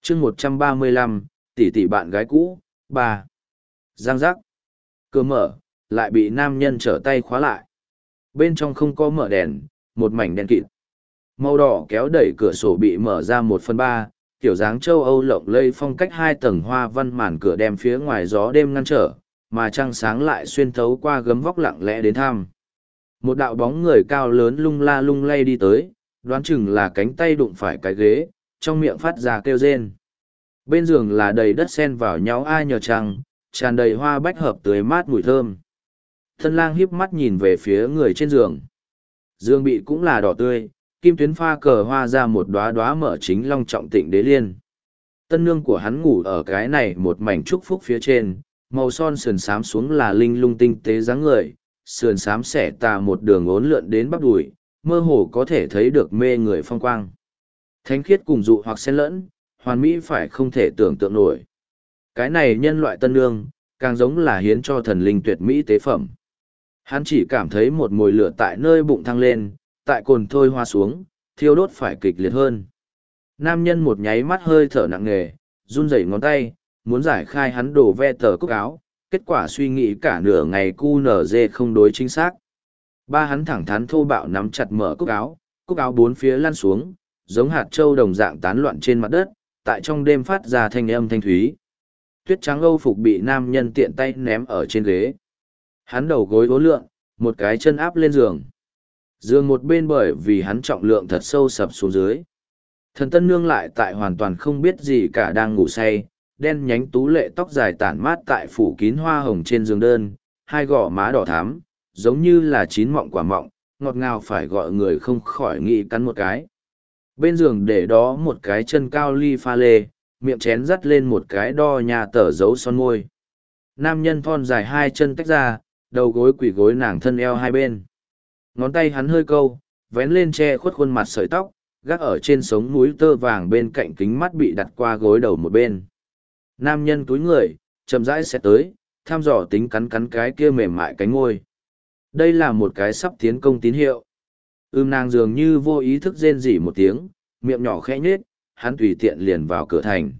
chương 135, tỷ tỷ bạn gái cũ, 3. Giang giác. Cửa mở, lại bị nam nhân trở tay khóa lại. Bên trong không có mở đèn, một mảnh đen kịt. Màu đỏ kéo đẩy cửa sổ bị mở ra 1/3, kiểu dáng châu Âu lộng lây phong cách 2 tầng hoa văn màn cửa đem phía ngoài gió đêm ngăn trở, mà trăng sáng lại xuyên thấu qua gấm vóc lặng lẽ đến thăm. Một đạo bóng người cao lớn lung la lung lay đi tới, đoán chừng là cánh tay đụng phải cái ghế, trong miệng phát ra kêu rên. Bên giường là đầy đất sen vào nhau ai nhờ trăng, tràn đầy hoa bách hợp tưới mát mùi thơm. Tân lang híp mắt nhìn về phía người trên giường. Giường bị cũng là đỏ tươi, kim tuyến pha cờ hoa ra một đóa đóa mở chính long trọng tịnh đế liên. Tân nương của hắn ngủ ở cái này một mảnh trúc phúc phía trên, màu son sườn xám xuống là linh lung tinh tế dáng người, sườn xám xẻ tà một đường uốn lượn đến bắp đùi, mơ hồ có thể thấy được mê người phong quang. Thánh khiết cùng dụ hoặc xen lẫn, hoàn mỹ phải không thể tưởng tượng nổi. Cái này nhân loại tân nương, càng giống là hiến cho thần linh tuyệt mỹ tế phẩm. Hắn chỉ cảm thấy một mồi lửa tại nơi bụng thăng lên, tại cồn thôi hoa xuống, thiêu đốt phải kịch liệt hơn. Nam nhân một nháy mắt hơi thở nặng nề, run rẩy ngón tay, muốn giải khai hắn đổ ve tờ cúc áo, kết quả suy nghĩ cả nửa ngày cu nở dê không đối chính xác. Ba hắn thẳng thắn thô bạo nắm chặt mở cúc áo bốn phía lăn xuống, giống hạt trâu đồng dạng tán loạn trên mặt đất, tại trong đêm phát ra thanh âm thanh thúy. Tuyết trắng âu phục bị nam nhân tiện tay ném ở trên ghế. Hắn đầu gối uốn lượn, một cái chân áp lên giường. Giường một bên bởi vì hắn trọng lượng thật sâu sập xuống dưới. Thần tân nương lại tại hoàn toàn không biết gì cả đang ngủ say, đen nhánh tú lệ tóc dài tản mát tại phủ kín hoa hồng trên giường đơn, hai gò má đỏ thắm, giống như là chín mọng quả mọng, ngọt ngào phải gọi người không khỏi nghĩ cắn một cái. Bên giường để đó một cái chân cao ly pha lê, miệng chén dắt lên một cái đo nhà tờ dấu son môi. Nam nhân thon dài hai chân tách ra, đầu gối quỳ gối nàng thân eo hai bên. Ngón tay hắn hơi câu, vén lên che khuất khuôn mặt sợi tóc, gác ở trên sống núi tơ vàng bên cạnh kính mắt bị đặt qua gối đầu một bên. Nam nhân túi người, chậm rãi sẽ tới, thăm dò tính cắn cắn cái kia mềm mại cánh ngôi. Đây là một cái sắp tiến công tín hiệu. Nàng dường như vô ý thức rên rỉ một tiếng, miệng nhỏ khẽ nhếch, hắn tùy tiện liền vào cửa thành.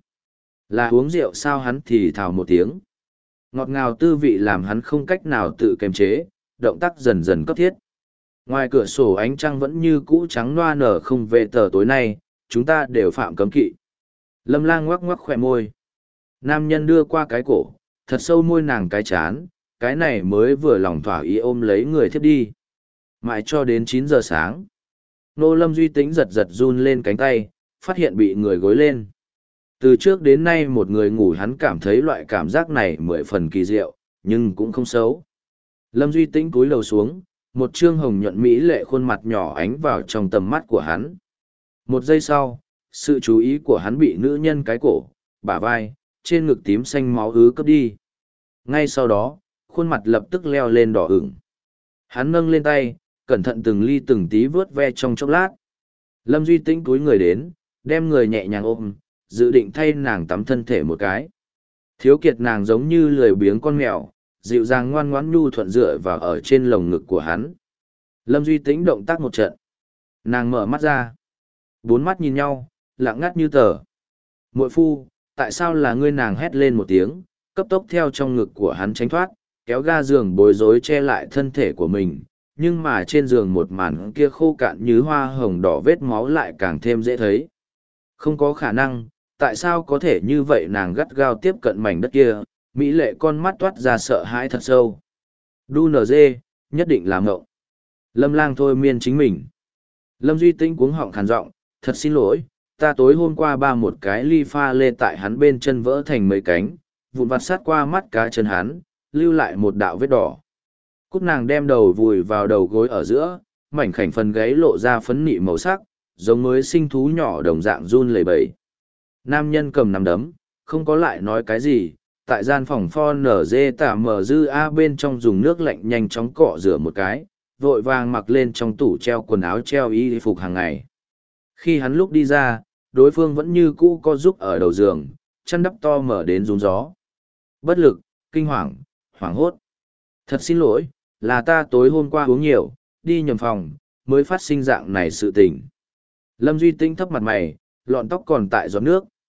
Là uống rượu sao hắn thì thào một tiếng. Ngọt ngào tư vị làm hắn không cách nào tự kiềm chế, động tác dần dần cấp thiết. Ngoài cửa sổ ánh trăng vẫn như cũ trắng loa nở không về tờ tối nay, chúng ta đều phạm cấm kỵ. Lâm Lang ngoắc ngoắc khỏe môi. Nam nhân đưa qua cái cổ, thật sâu môi nàng cái chán, cái này mới vừa lòng thỏa ý ôm lấy người thiếp đi. Mãi cho đến 9 giờ sáng. Nô Lâm Duy Tĩnh giật giật run lên cánh tay, phát hiện bị người gối lên. Từ trước đến nay một người ngủ hắn cảm thấy loại cảm giác này 10 phần kỳ diệu, nhưng cũng không xấu. Lâm Duy Tĩnh cúi đầu xuống, một trương hồng nhuận mỹ lệ khuôn mặt nhỏ ánh vào trong tầm mắt của hắn. Một giây sau, sự chú ý của hắn bị nữ nhân cái cổ, bả vai, trên ngực tím xanh máu ứ cướp đi. Ngay sau đó, khuôn mặt lập tức leo lên đỏ ửng. Hắn nâng lên tay, cẩn thận từng ly từng tí vớt ve trong chốc lát. Lâm Duy Tĩnh cúi người đến, đem người nhẹ nhàng ôm, dự định thay nàng tắm thân thể một cái. Thiếu kiệt nàng giống như lười biếng con mèo, dịu dàng ngoan ngoãn nhu thuận dựa vào ở trên lồng ngực của hắn. Lâm Duy Tĩnh động tác một trận. Nàng mở mắt ra. Bốn mắt nhìn nhau, lặng ngắt như tờ. Muội phu, tại sao là ngươi? Nàng hét lên một tiếng, cấp tốc theo trong ngực của hắn tránh thoát, kéo ga giường bối rối che lại thân thể của mình. Nhưng mà trên giường một màn kia khô cạn như hoa hồng đỏ vết máu lại càng thêm dễ thấy. Không có khả năng, tại sao có thể như vậy? Nàng gắt gao tiếp cận mảnh đất kia, mỹ lệ con mắt toát ra sợ hãi thật sâu. Đu nở dê, nhất định là ngộng. Lâm Lang thôi miên chính mình. Lâm Duy Tĩnh cuống họng khàn giọng, thật xin lỗi, ta tối hôm qua ba một cái ly pha lê tại hắn bên chân vỡ thành mấy cánh, vụn vặt sát qua mắt cá chân hắn, lưu lại một đạo vết đỏ. Cúc nàng đem đầu vùi vào đầu gối ở giữa, mảnh khảnh phần gáy lộ ra phấn nị màu sắc, giống mới sinh thú nhỏ đồng dạng run lẩy bẩy. Nam nhân cầm nắm đấm, không có lại nói cái gì, tại gian phòng pho nở dê tả mở dư a bên trong dùng nước lạnh nhanh chóng cọ rửa một cái, vội vàng mặc lên trong tủ treo quần áo treo y phục hàng ngày. Khi hắn lúc đi ra, đối phương vẫn như cũ co giúp ở đầu giường, chăn đắp to mở đến rún gió. Bất lực, kinh hoàng, hoảng hốt. Thật xin lỗi, là ta tối hôm qua uống nhiều, đi nhầm phòng, mới phát sinh dạng này sự tình. Lâm Duy Tĩnh thấp mặt mày, lọn tóc còn tại giọt nước,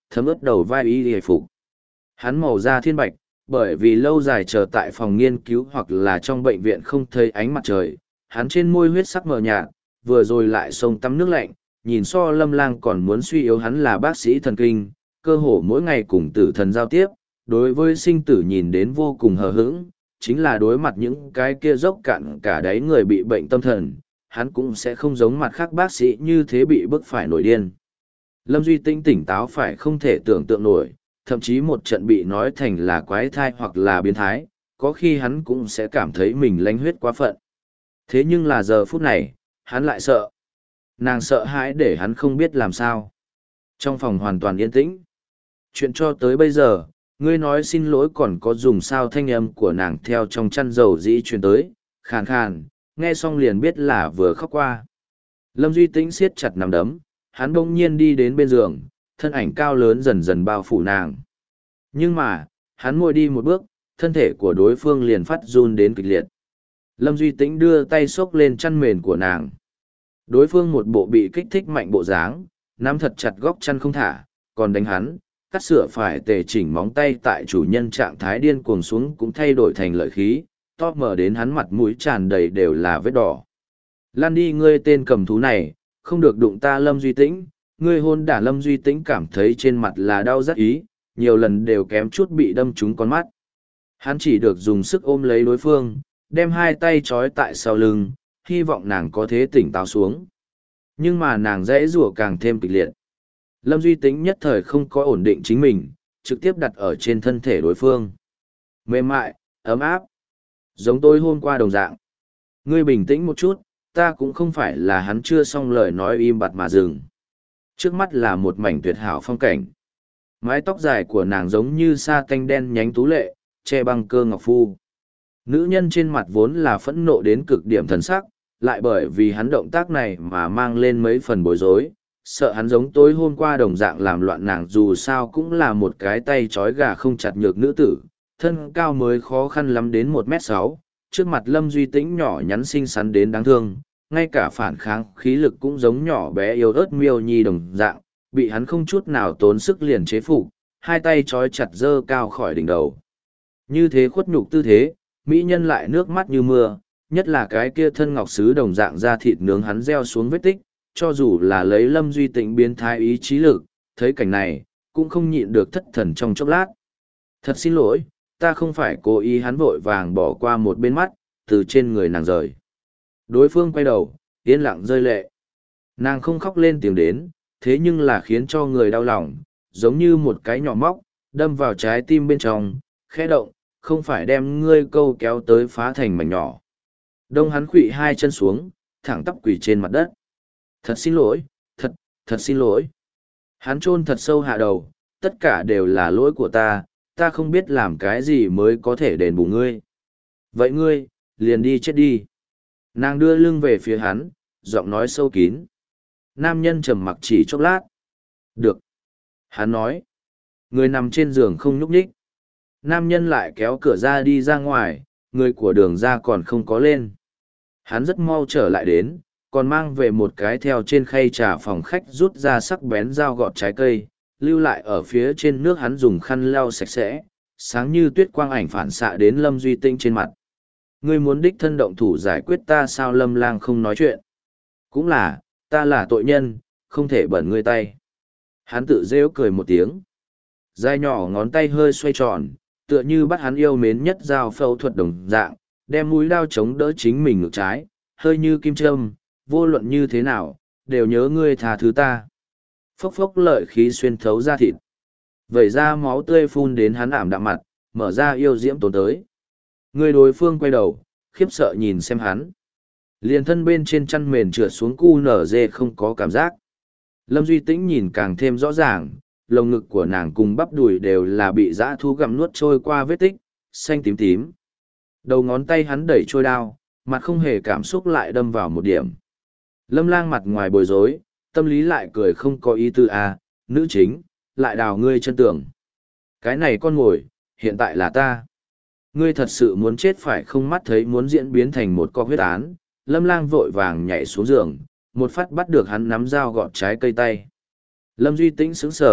thấm ướt đầu vai y hề phục. Hắn màu da thiên bạch, bởi vì lâu dài chờ tại phòng nghiên cứu hoặc là trong bệnh viện không thấy ánh mặt trời, hắn trên môi huyết sắc mờ nhạt, vừa rồi lại xông tắm nước lạnh, nhìn so Lâm Lang còn muốn suy yếu. Hắn là bác sĩ thần kinh, cơ hồ mỗi ngày cùng tử thần giao tiếp, đối với sinh tử nhìn đến vô cùng hờ hững, chính là đối mặt những cái kia dốc cạn cả đáy người bị bệnh tâm thần, hắn cũng sẽ không giống mặt khác bác sĩ như thế bị bức phải nổi điên. Lâm Duy Tĩnh tỉnh táo phải không thể tưởng tượng nổi, thậm chí một trận bị nói thành là quái thai hoặc là biến thái, có khi hắn cũng sẽ cảm thấy mình lánh huyết quá phận. Thế nhưng là giờ phút này, hắn lại sợ. Nàng sợ hãi để hắn không biết làm sao. Trong phòng hoàn toàn yên tĩnh. Chuyện cho tới bây giờ, ngươi nói xin lỗi còn có dùng sao thanh âm của nàng theo trong chăn dầu dĩ truyền tới, khàn khàn, nghe xong liền biết là vừa khóc qua. Lâm Duy Tĩnh siết chặt nắm đấm, hắn bỗng nhiên đi đến bên giường, thân ảnh cao lớn dần dần bao phủ nàng. Nhưng mà, hắn ngồi đi một bước, thân thể của đối phương liền phát run đến kịch liệt. Lâm Duy Tĩnh đưa tay xốc lên chăn mền của nàng. Đối phương một bộ bị kích thích mạnh bộ dáng, nắm thật chặt góc chăn không thả, còn đánh hắn, cắt sửa phải tề chỉnh móng tay tại chủ nhân trạng thái điên cuồng xuống cũng thay đổi thành lợi khí, to mở đến hắn mặt mũi tràn đầy đều là vết đỏ. Lan đi ngươi tên cầm thú này, không được đụng ta Lâm Duy Tĩnh, ngươi hôn đả. Lâm Duy Tĩnh cảm thấy trên mặt là đau rất ý, nhiều lần đều kém chút bị đâm trúng con mắt. Hắn chỉ được dùng sức ôm lấy đối phương, đem hai tay trói tại sau lưng, hy vọng nàng có thể tỉnh táo xuống. Nhưng mà nàng dãy rủa càng thêm kịch liệt. Lâm Duy Tĩnh nhất thời không có ổn định chính mình, trực tiếp đặt ở trên thân thể đối phương. Mềm mại, ấm áp, giống tôi hôm qua đồng dạng. Ngươi bình tĩnh một chút, ta cũng không phải là. Hắn chưa xong lời nói im bặt mà dừng. Trước mắt là một mảnh tuyệt hảo phong cảnh. Mái tóc dài của nàng giống như sa tanh đen nhánh tú lệ, che băng cơ ngọc phu. Nữ nhân trên mặt vốn là phẫn nộ đến cực điểm thần sắc, lại bởi vì hắn động tác này mà mang lên mấy phần bối rối, sợ hắn giống tối hôm qua đồng dạng làm loạn. Nàng dù sao cũng là một cái tay trói gà không chặt nhược nữ tử, thân cao mới khó khăn lắm đến 1m6, trước mặt Lâm Duy Tĩnh nhỏ nhắn xinh xắn đến đáng thương, ngay cả phản kháng khí lực cũng giống nhỏ bé yếu ớt miêu nhi đồng dạng, bị hắn không chút nào tốn sức liền chế phục, hai tay trói chặt dơ cao khỏi đỉnh đầu. Như thế khuất nhục tư thế, mỹ nhân lại nước mắt như mưa, nhất là cái kia thân ngọc sứ đồng dạng da thịt nướng hắn gieo xuống vết tích, cho dù là lấy Lâm Duy Tĩnh biến thái ý chí lực, thấy cảnh này, cũng không nhịn được thất thần trong chốc lát. Thật xin lỗi, ta không phải cố ý. Hắn vội vàng bỏ qua một bên mắt, từ trên người nàng rời. Đối phương quay đầu, yên lặng rơi lệ. Nàng không khóc lên tiếng đến, thế nhưng là khiến cho người đau lòng, giống như một cái nhỏ móc, đâm vào trái tim bên trong, khẽ động, không phải đem ngươi câu kéo tới phá thành mảnh nhỏ. Đông hắn khuỵu hai chân xuống, thẳng tắp quỳ trên mặt đất. Thật xin lỗi, thật xin lỗi. Hắn chôn thật sâu hạ đầu, tất cả đều là lỗi của ta, ta không biết làm cái gì mới có thể đền bù ngươi. Vậy ngươi, liền đi chết đi. Nàng đưa lưng về phía hắn, giọng nói sâu kín. Nam nhân trầm mặc chỉ chốc lát. Được. Hắn nói. Người nằm trên giường không nhúc nhích. Nam nhân lại kéo cửa ra đi ra ngoài, người của đường ra còn không có lên. Hắn rất mau trở lại đến, còn mang về một cái theo trên khay trà phòng khách rút ra sắc bén dao gọt trái cây, lưu lại ở phía trên nước. Hắn dùng khăn lau sạch sẽ, sáng như tuyết quang ảnh phản xạ đến Lâm Duy Tĩnh trên mặt. Ngươi muốn đích thân động thủ giải quyết ta sao? Lâm Lang không nói chuyện. Cũng là, ta là tội nhân, không thể bẩn ngươi tay. Hắn tự rêu cười một tiếng. Dài nhỏ ngón tay hơi xoay tròn, tựa như bắt hắn yêu mến nhất dao phẫu thuật đồng dạng, đem mũi đao chống đỡ chính mình ngược trái, hơi như kim châm, vô luận như thế nào, đều nhớ ngươi tha thứ ta. Phốc phốc lợi khí xuyên thấu ra thịt. Vẩy ra máu tươi phun đến hắn ảm đạm mặt, mở ra yêu diễm tốn tới. Người đối phương quay đầu, khiếp sợ nhìn xem hắn. Liền thân bên trên chăn mền trượt xuống cu nở dê không có cảm giác. Lâm Duy Tĩnh nhìn càng thêm rõ ràng, lồng ngực của nàng cùng bắp đùi đều là bị dã thú gặm nuốt trôi qua vết tích, xanh tím tím. Đầu ngón tay hắn đẩy trôi đao, mặt không hề cảm xúc lại đâm vào một điểm. Lâm Lang mặt ngoài bối rối, tâm lý lại cười không có ý tư à, nữ chính, lại đào ngươi chân tường. Cái này con ngồi, hiện tại là ta. Ngươi thật sự muốn chết phải không? Mắt thấy muốn diễn biến thành một con huyết án, Lâm Lang vội vàng nhảy xuống giường, một phát bắt được hắn nắm dao gọt trái cây tay. Lâm Duy Tĩnh sững sờ,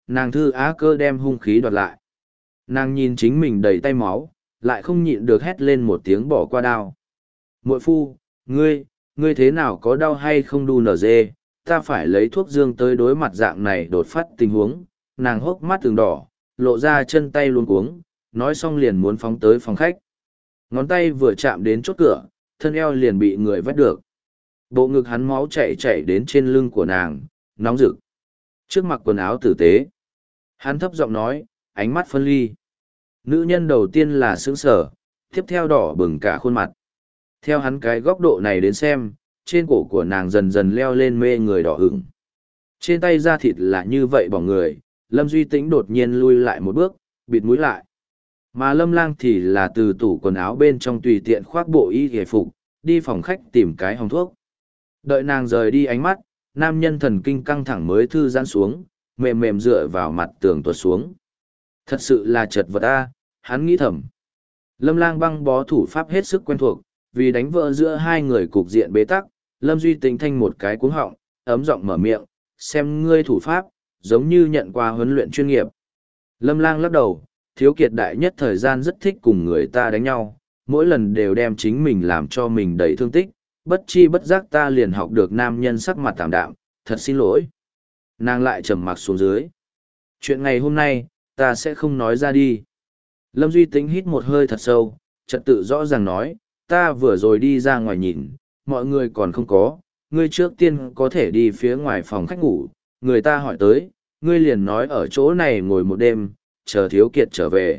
nàng Thư Á Cơ đem hung khí đoạt lại. Nàng nhìn chính mình đầy tay máu, lại không nhịn được hét lên một tiếng bỏ qua đao. Muội phu, ngươi thế nào có đau hay không đu nở dê, ta phải lấy thuốc dương tới đối mặt dạng này đột phát tình huống. Nàng hốc mắt từng đỏ, lộ ra chân tay luống cuống, nói xong liền muốn phóng tới phòng khách. Ngón tay vừa chạm đến chốt cửa, thân eo liền bị người vét được. Bộ ngực hắn máu chảy đến trên lưng của nàng, nóng rực. Trước mặc quần áo tử tế, hắn thấp giọng nói, ánh mắt phân ly. Nữ nhân đầu tiên là sững sờ, tiếp theo đỏ bừng cả khuôn mặt. Theo hắn cái góc độ này đến xem, trên cổ của nàng dần dần leo lên mê người đỏ ửng. Trên tay da thịt là như vậy bỏng người, Lâm Duy Tĩnh đột nhiên lui lại một bước, bịt mũi lại. Mà Lâm Lang thì là từ tủ quần áo bên trong tùy tiện khoác bộ y hề phục, đi phòng khách tìm cái hòm thuốc. Đợi nàng rời đi ánh mắt, nam nhân thần kinh căng thẳng mới thư giãn xuống, mềm mềm dựa vào mặt tường tuột xuống. Thật sự là chật vật a, hắn nghĩ thầm. Lâm Lang băng bó thủ pháp hết sức quen thuộc, vì đánh vỡ giữa hai người cục diện bế tắc, Lâm Duy Tĩnh thanh một cái cuống họng, ấm giọng mở miệng, xem ngươi thủ pháp, giống như nhận qua huấn luyện chuyên nghiệp. Lâm Lang lắc đầu, Thiếu Kiệt đại nhất thời gian rất thích cùng người ta đánh nhau, mỗi lần đều đem chính mình làm cho mình đầy thương tích, bất chi bất giác ta liền học được nam nhân sắc mặt tạm đạm, thật xin lỗi. Nàng lại trầm mặc xuống dưới. Chuyện ngày hôm nay, ta sẽ không nói ra đi. Lâm Duy Tĩnh hít một hơi thật sâu, trật tự rõ ràng nói, ta vừa rồi đi ra ngoài nhìn, mọi người còn không có, ngươi trước tiên có thể đi phía ngoài phòng khách ngủ, người ta hỏi tới, ngươi liền nói ở chỗ này ngồi một đêm, chờ Thiếu Kiệt trở về.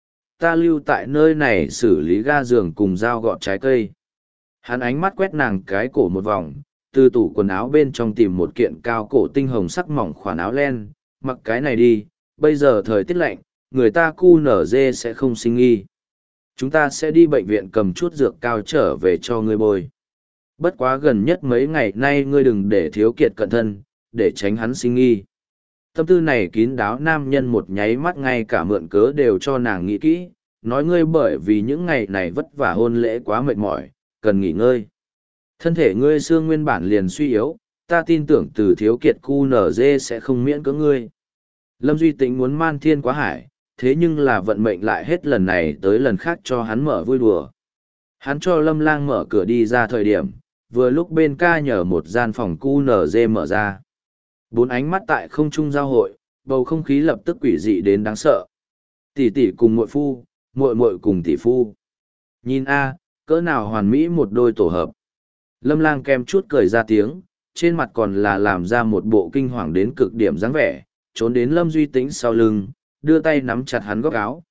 Ta lưu tại nơi này xử lý ga giường cùng dao gọt trái cây. Hắn ánh mắt quét nàng cái cổ một vòng, từ tủ quần áo bên trong tìm một kiện cao cổ tinh hồng sắc mỏng khoản áo len, mặc cái này đi, bây giờ thời tiết lạnh, người ta cu nở dê sẽ không sinh nghi. Chúng ta sẽ đi bệnh viện cầm chút dược cao trở về cho ngươi bôi. Bất quá gần nhất mấy ngày nay ngươi đừng để Thiếu Kiệt cận thân, để tránh hắn sinh nghi. Tâm tư này kín đáo nam nhân một nháy mắt ngay cả mượn cớ đều cho nàng nghĩ kỹ, nói ngươi bởi vì những ngày này vất vả hôn lễ quá mệt mỏi, cần nghỉ ngơi. Thân thể ngươi xương nguyên bản liền suy yếu, ta tin tưởng từ Thiếu Kiệt cu nở dê sẽ không miễn cưỡng ngươi. Lâm Duy Tĩnh muốn man thiên quá hải, thế nhưng là vận mệnh lại hết lần này tới lần khác cho hắn mở vui đùa. Hắn cho Lâm Lang mở cửa đi ra thời điểm, vừa lúc bên ca nhờ một gian phòng cu nở dê mở ra. Bốn ánh mắt tại không trung giao hội, bầu không khí lập tức quỷ dị đến đáng sợ. Tỷ tỷ cùng muội phu, muội muội cùng tỷ phu. Nhìn a, cỡ nào hoàn mỹ một đôi tổ hợp. Lâm Lang kem chút cười ra tiếng, trên mặt còn là làm ra một bộ kinh hoàng đến cực điểm dáng vẻ, trốn đến Lâm Duy Tĩnh sau lưng, đưa tay nắm chặt hắn góc áo,